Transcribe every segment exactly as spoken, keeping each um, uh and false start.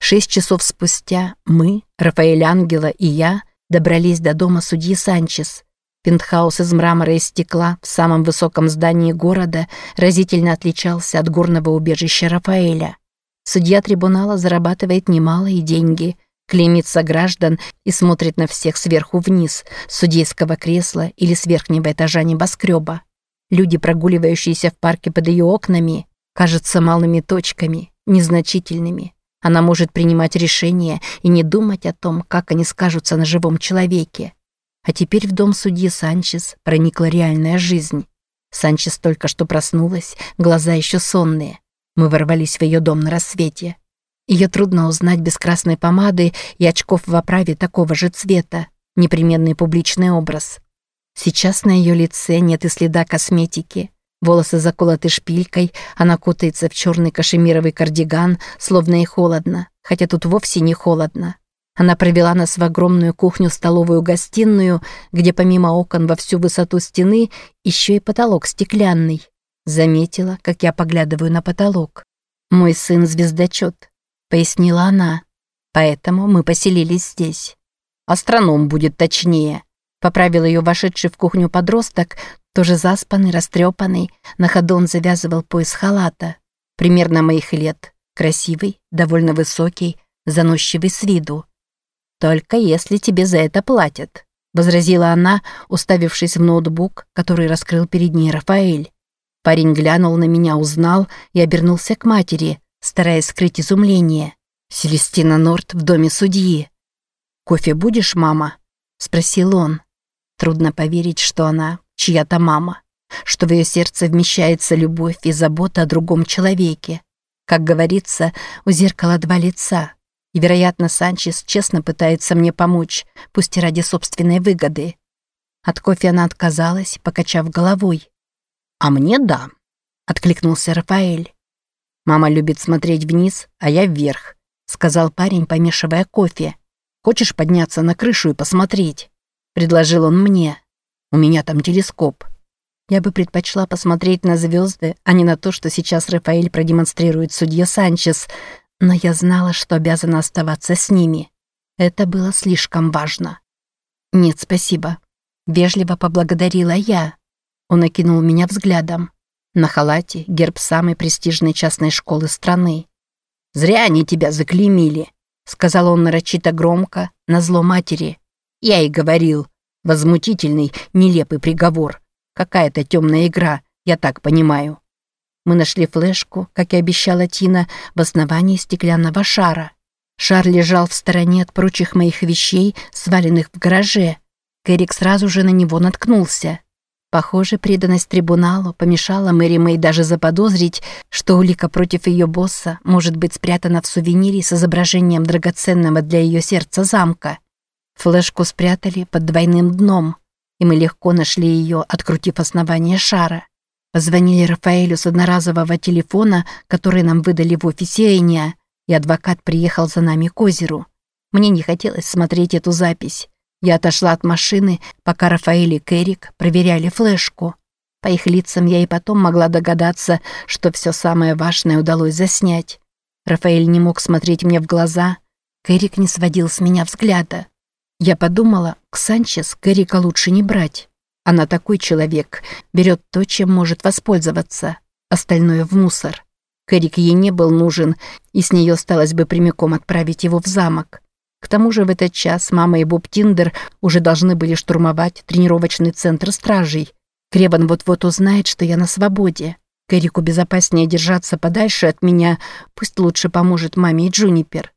Шесть часов спустя мы, Рафаэль Ангела и я, добрались до дома судьи Санчес. Пентхаус из мрамора и стекла в самом высоком здании города разительно отличался от горного убежища Рафаэля. Судья трибунала зарабатывает немалые деньги, клеймит сограждан и смотрит на всех сверху вниз, с судейского кресла или с верхнего этажа небоскреба. Люди, прогуливающиеся в парке под ее окнами, кажутся малыми точками, незначительными. Она может принимать решения и не думать о том, как они скажутся на живом человеке. А теперь в дом судьи Санчес проникла реальная жизнь. Санчес только что проснулась, глаза еще сонные. Мы ворвались в ее дом на рассвете. Ее трудно узнать без красной помады и очков в оправе такого же цвета. Непременный публичный образ. Сейчас на ее лице нет и следа косметики. Волосы заколоты шпилькой, она кутается в черный кашемировый кардиган, словно ей холодно, хотя тут вовсе не холодно. Она провела нас в огромную кухню-столовую-гостиную, где помимо окон во всю высоту стены еще и потолок стеклянный. Заметила, как я поглядываю на потолок. «Мой сын звездочет», — пояснила она. «Поэтому мы поселились здесь». «Астроном будет точнее», — поправил ее вошедший в кухню подросток, тоже заспанный, растрепанный, на ходу он завязывал пояс халата. Примерно моих лет, красивый, довольно высокий, заносчивый с виду. «Только если тебе за это платят», — возразила она, уставившись в ноутбук, который раскрыл перед ней Рафаэль. Парень глянул на меня, узнал и обернулся к матери, стараясь скрыть изумление. Селестина Норт в доме судьи. «Кофе будешь, мама?» — спросил он. Трудно поверить, что она чья-то мама, что в ее сердце вмещается любовь и забота о другом человеке. Как говорится, у зеркала два лица. И, вероятно, Санчес честно пытается мне помочь, пусть и ради собственной выгоды. От кофе она отказалась, покачав головой. «А мне да», — откликнулся Рафаэль. «Мама любит смотреть вниз, а я вверх», — сказал парень, помешивая кофе. «Хочешь подняться на крышу и посмотреть?» — предложил он мне. «У меня там телескоп». Я бы предпочла посмотреть на звезды, а не на то, что сейчас Рафаэль продемонстрирует судье Санчес, но я знала, что обязана оставаться с ними. Это было слишком важно. «Нет, спасибо». Вежливо поблагодарила я. Он окинул меня взглядом. На халате герб самой престижной частной школы страны. «Зря они тебя заклеймили», — сказал он нарочито громко, назло матери. «Я и говорил. Возмутительный, нелепый приговор. Какая-то темная игра, я так понимаю». Мы нашли флешку, как и обещала Тина, в основании стеклянного шара. Шар лежал в стороне от прочих моих вещей, сваленных в гараже. Кэрик сразу же на него наткнулся. Похоже, преданность трибуналу помешала Мэри Мэй даже заподозрить, что улика против ее босса может быть спрятана в сувенире с изображением драгоценного для ее сердца замка. Флешку спрятали под двойным дном, и мы легко нашли ее, открутив основание шара. Позвонили Рафаэлю с одноразового телефона, который нам выдали в офисе Эниа, и адвокат приехал за нами к озеру. Мне не хотелось смотреть эту запись. Я отошла от машины, пока Рафаэль и Кэрик проверяли флешку. По их лицам я и потом могла догадаться, что все самое важное удалось заснять. Рафаэль не мог смотреть мне в глаза, Кэрик не сводил с меня взгляда. Я подумала, к Санчес Кэрика лучше не брать. Она такой человек, берет то, чем может воспользоваться, остальное в мусор. Кэрик ей не был нужен, и с нее осталось бы прямиком отправить его в замок. К тому же в этот час мама и Боб Тиндер уже должны были штурмовать тренировочный центр стражей. Кребан вот-вот узнает, что я на свободе. Кэрику безопаснее держаться подальше от меня, пусть лучше поможет маме и Джунипер.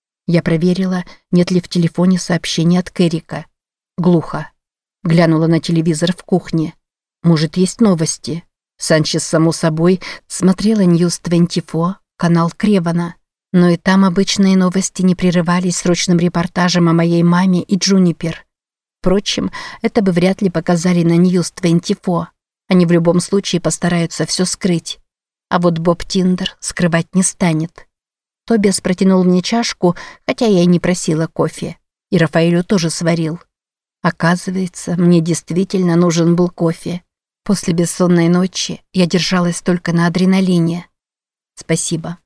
Я проверила, нет ли в телефоне сообщений от Кэрика. Глухо. Глянула на телевизор в кухне. Может, есть новости? Санчес, само собой, смотрела Ньюс двадцать четыре, канал Кребана. Но и там обычные новости не прерывались срочным репортажем о моей маме и Джунипер. Впрочем, это бы вряд ли показали на Ньюс двадцать четыре. Они в любом случае постараются все скрыть. А вот Боб Тиндер скрывать не станет. Тобиас протянул мне чашку, хотя я и не просила кофе. И Рафаэлю тоже сварил. Оказывается, мне действительно нужен был кофе. После бессонной ночи я держалась только на адреналине. Спасибо.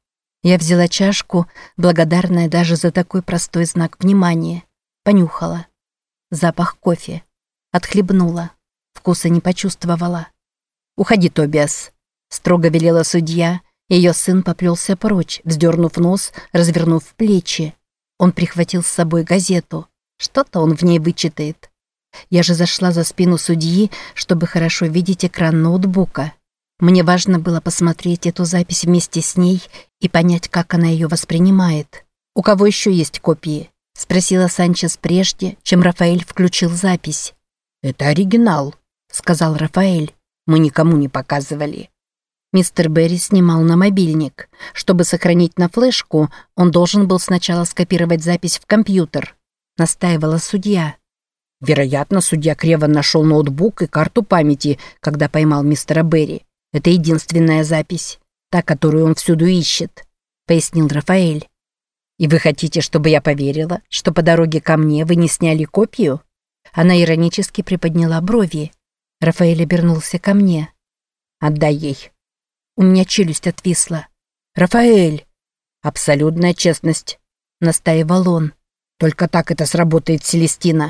Я взяла чашку, благодарная даже за такой простой знак внимания. Понюхала. Запах кофе. Отхлебнула. Вкуса не почувствовала. «Уходи, Тобиас», — строго велела судья. Ее сын поплелся прочь, вздернув нос, развернув плечи. Он прихватил с собой газету. Что-то он в ней вычитает. Я же зашла за спину судьи, чтобы хорошо видеть экран ноутбука. Мне важно было посмотреть эту запись вместе с ней и понять, как она ее воспринимает. «У кого еще есть копии?» — спросила Санчес прежде, чем Рафаэль включил запись. «Это оригинал», — сказал Рафаэль. «Мы никому не показывали». Мистер Берри снимал на мобильник. Чтобы сохранить на флешку, он должен был сначала скопировать запись в компьютер. Настаивала судья. Вероятно, судья Креван нашел ноутбук и карту памяти, когда поймал мистера Берри. Это единственная запись, та, которую он всюду ищет, пояснил Рафаэль. И вы хотите, чтобы я поверила, что по дороге ко мне вы не сняли копию? Она иронически приподняла брови. Рафаэль обернулся ко мне. Отдай ей. У меня челюсть отвисла. «Рафаэль!» «Абсолютная честность», — настаивал он. «Только так это сработает, Селестина».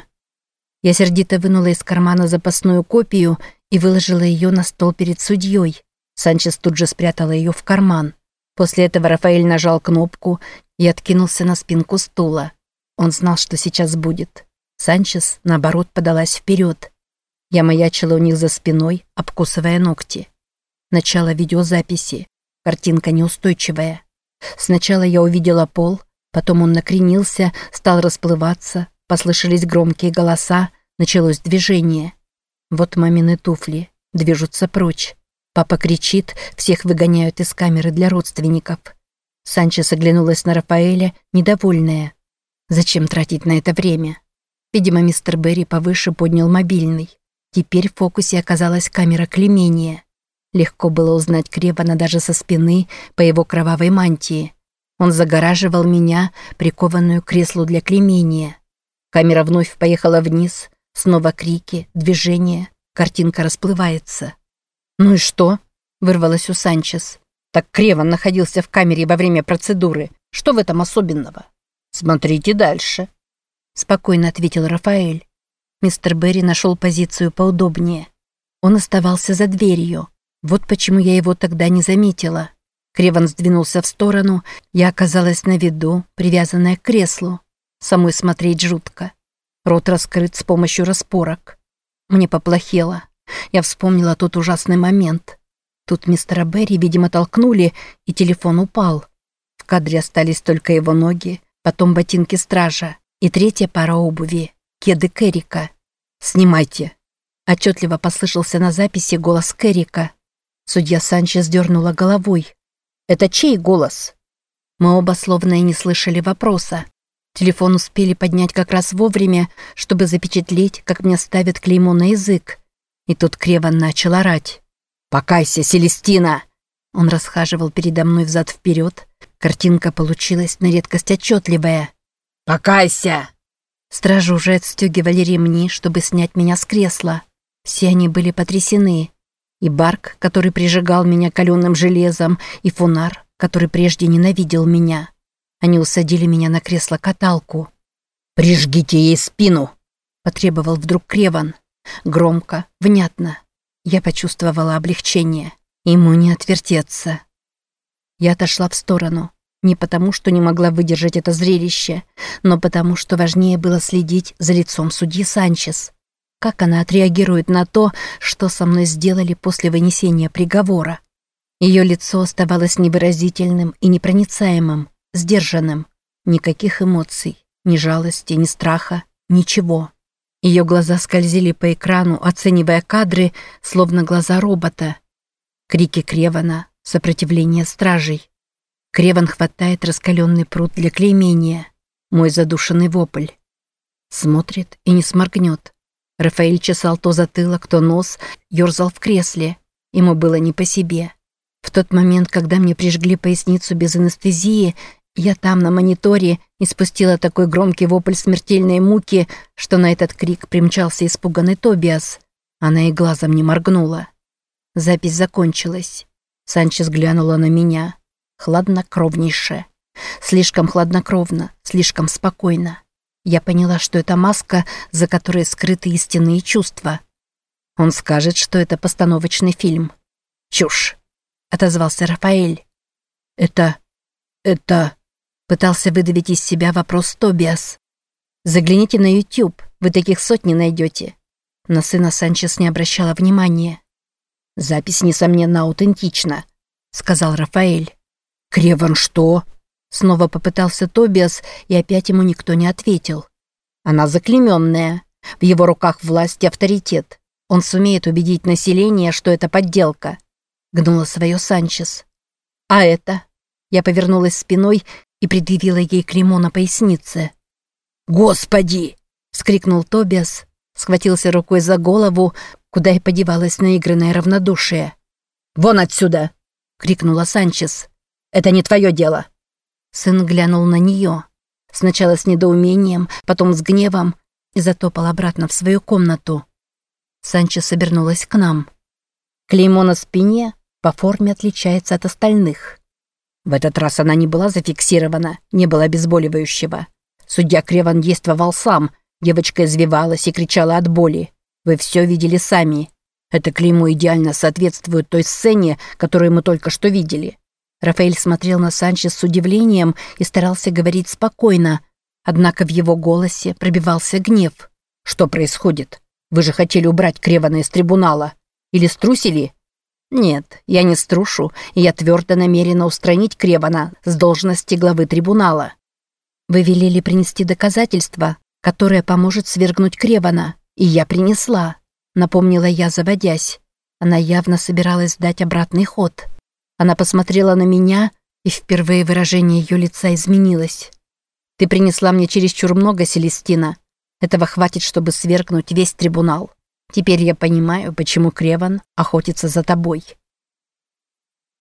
Я сердито вынула из кармана запасную копию и выложила ее на стол перед судьей. Санчес тут же спрятала ее в карман. После этого Рафаэль нажал кнопку и откинулся на спинку стула. Он знал, что сейчас будет. Санчес, наоборот, подалась вперед. Я маячила у них за спиной, обкусывая ногти. Начало видеозаписи. Картинка неустойчивая. Сначала я увидела пол, потом он накренился, стал расплываться, послышались громкие голоса, началось движение. Вот мамины туфли, движутся прочь. Папа кричит, всех выгоняют из камеры для родственников. Санчес оглянулась на Рафаэля, недовольная. Зачем тратить на это время? Видимо, мистер Берри повыше поднял мобильный. Теперь в фокусе оказалась камера клеймения. Легко было узнать Кревана даже со спины по его кровавой мантии. Он загораживал меня, прикованную к креслу для клеймения. Камера вновь поехала вниз, снова крики, движение, картинка расплывается. «Ну и что?» — вырвалось у Санчес. «Так Креван находился в камере во время процедуры. Что в этом особенного?» «Смотрите дальше», — спокойно ответил Рафаэль. Мистер Берри нашел позицию поудобнее. Он оставался за дверью. Вот почему я его тогда не заметила. Креван сдвинулся в сторону, я оказалась на виду, привязанная к креслу. Самой смотреть жутко. Рот раскрыт с помощью распорок. Мне поплохело. Я вспомнила тот ужасный момент. Тут мистера Берри, видимо, толкнули, и телефон упал. В кадре остались только его ноги, потом ботинки стража и третья пара обуви — кеды Керрика. «Снимайте!» Отчетливо послышался на записи голос Керрика. Судья Санчес дернула головой. «Это чей голос?» Мы оба словно и не слышали вопроса. Телефон успели поднять как раз вовремя, чтобы запечатлеть, как мне ставят клеймо на язык. И тут Креван начал орать. «Покайся, Селестина!» Он расхаживал передо мной взад-вперед. Картинка получилась на редкость отчетливая. «Покайся!» Стражи уже отстегивали ремни, чтобы снять меня с кресла. Все они были потрясены. И Барк, который прижигал меня каленым железом, и Фунар, который прежде ненавидел меня. Они усадили меня на кресло-каталку. «Прижгите ей спину!» – потребовал вдруг Креван. Громко, внятно. Я почувствовала облегчение. Ему не отвертеться. Я отошла в сторону. Не потому, что не могла выдержать это зрелище, но потому, что важнее было следить за лицом судьи Санчес. Как она отреагирует на то, что со мной сделали после вынесения приговора? Ее лицо оставалось невыразительным и непроницаемым, сдержанным. Никаких эмоций, ни жалости, ни страха, ничего. Ее глаза скользили по экрану, оценивая кадры, словно глаза робота. Крики Кревана, сопротивление стражей. Креван хватает раскаленный прут для клеймения. Мой задушенный вопль. Смотрит и не сморгнет. Рафаэль чесал то затылок, то нос, ерзал в кресле. Ему было не по себе. В тот момент, когда мне прижгли поясницу без анестезии, я там на мониторе испустила такой громкий вопль смертельной муки, что на этот крик примчался испуганный Тобиас. Она и глазом не моргнула. Запись закончилась. Санчес глянула на меня. Хладнокровнейше. Слишком хладнокровно, слишком спокойно. Я поняла, что это маска, за которой скрыты истинные чувства. Он скажет, что это постановочный фильм. «Чушь», — отозвался Рафаэль. «Это... это...» — пытался выдавить из себя вопрос Тобиас. «Загляните на YouTube, вы таких сотни найдете». На сына Санчес не обращала внимания. «Запись, несомненно, аутентична», — сказал Рафаэль. «Креван что?» Снова попытался Тобиас, и опять ему никто не ответил. «Она заклейменная. В его руках власть и авторитет. Он сумеет убедить население, что это подделка», — гнула свое Санчес. «А это?» Я повернулась спиной и предъявила ей клеймо на пояснице. «Господи!» — вскрикнул Тобиас, схватился рукой за голову, куда и подевалось наигранное равнодушие. «Вон отсюда!» — крикнула Санчес. «Это не твое дело!» Сын глянул на нее. Сначала с недоумением, потом с гневом и затопал обратно в свою комнату. Санчес обернулась к нам. Клеймо на спине по форме отличается от остальных. В этот раз она не была зафиксирована, не было обезболивающего. Судья Креван действовал сам, девочка извивалась и кричала от боли. Вы все видели сами. Это клеймо идеально соответствует той сцене, которую мы только что видели. Рафаэль смотрел на Санчес с удивлением и старался говорить спокойно, однако в его голосе пробивался гнев. «Что происходит? Вы же хотели убрать Кревана из трибунала. Или струсили?» «Нет, я не струшу, и я твердо намерена устранить Кревана с должности главы трибунала». «Вы велели принести доказательства, которое поможет свергнуть Кревана, и я принесла», — напомнила я, заводясь. Она явно собиралась дать обратный ход. Она посмотрела на меня, и впервые выражение ее лица изменилось. «Ты принесла мне чересчур много, Селестина. Этого хватит, чтобы свергнуть весь трибунал. Теперь я понимаю, почему Креван охотится за тобой».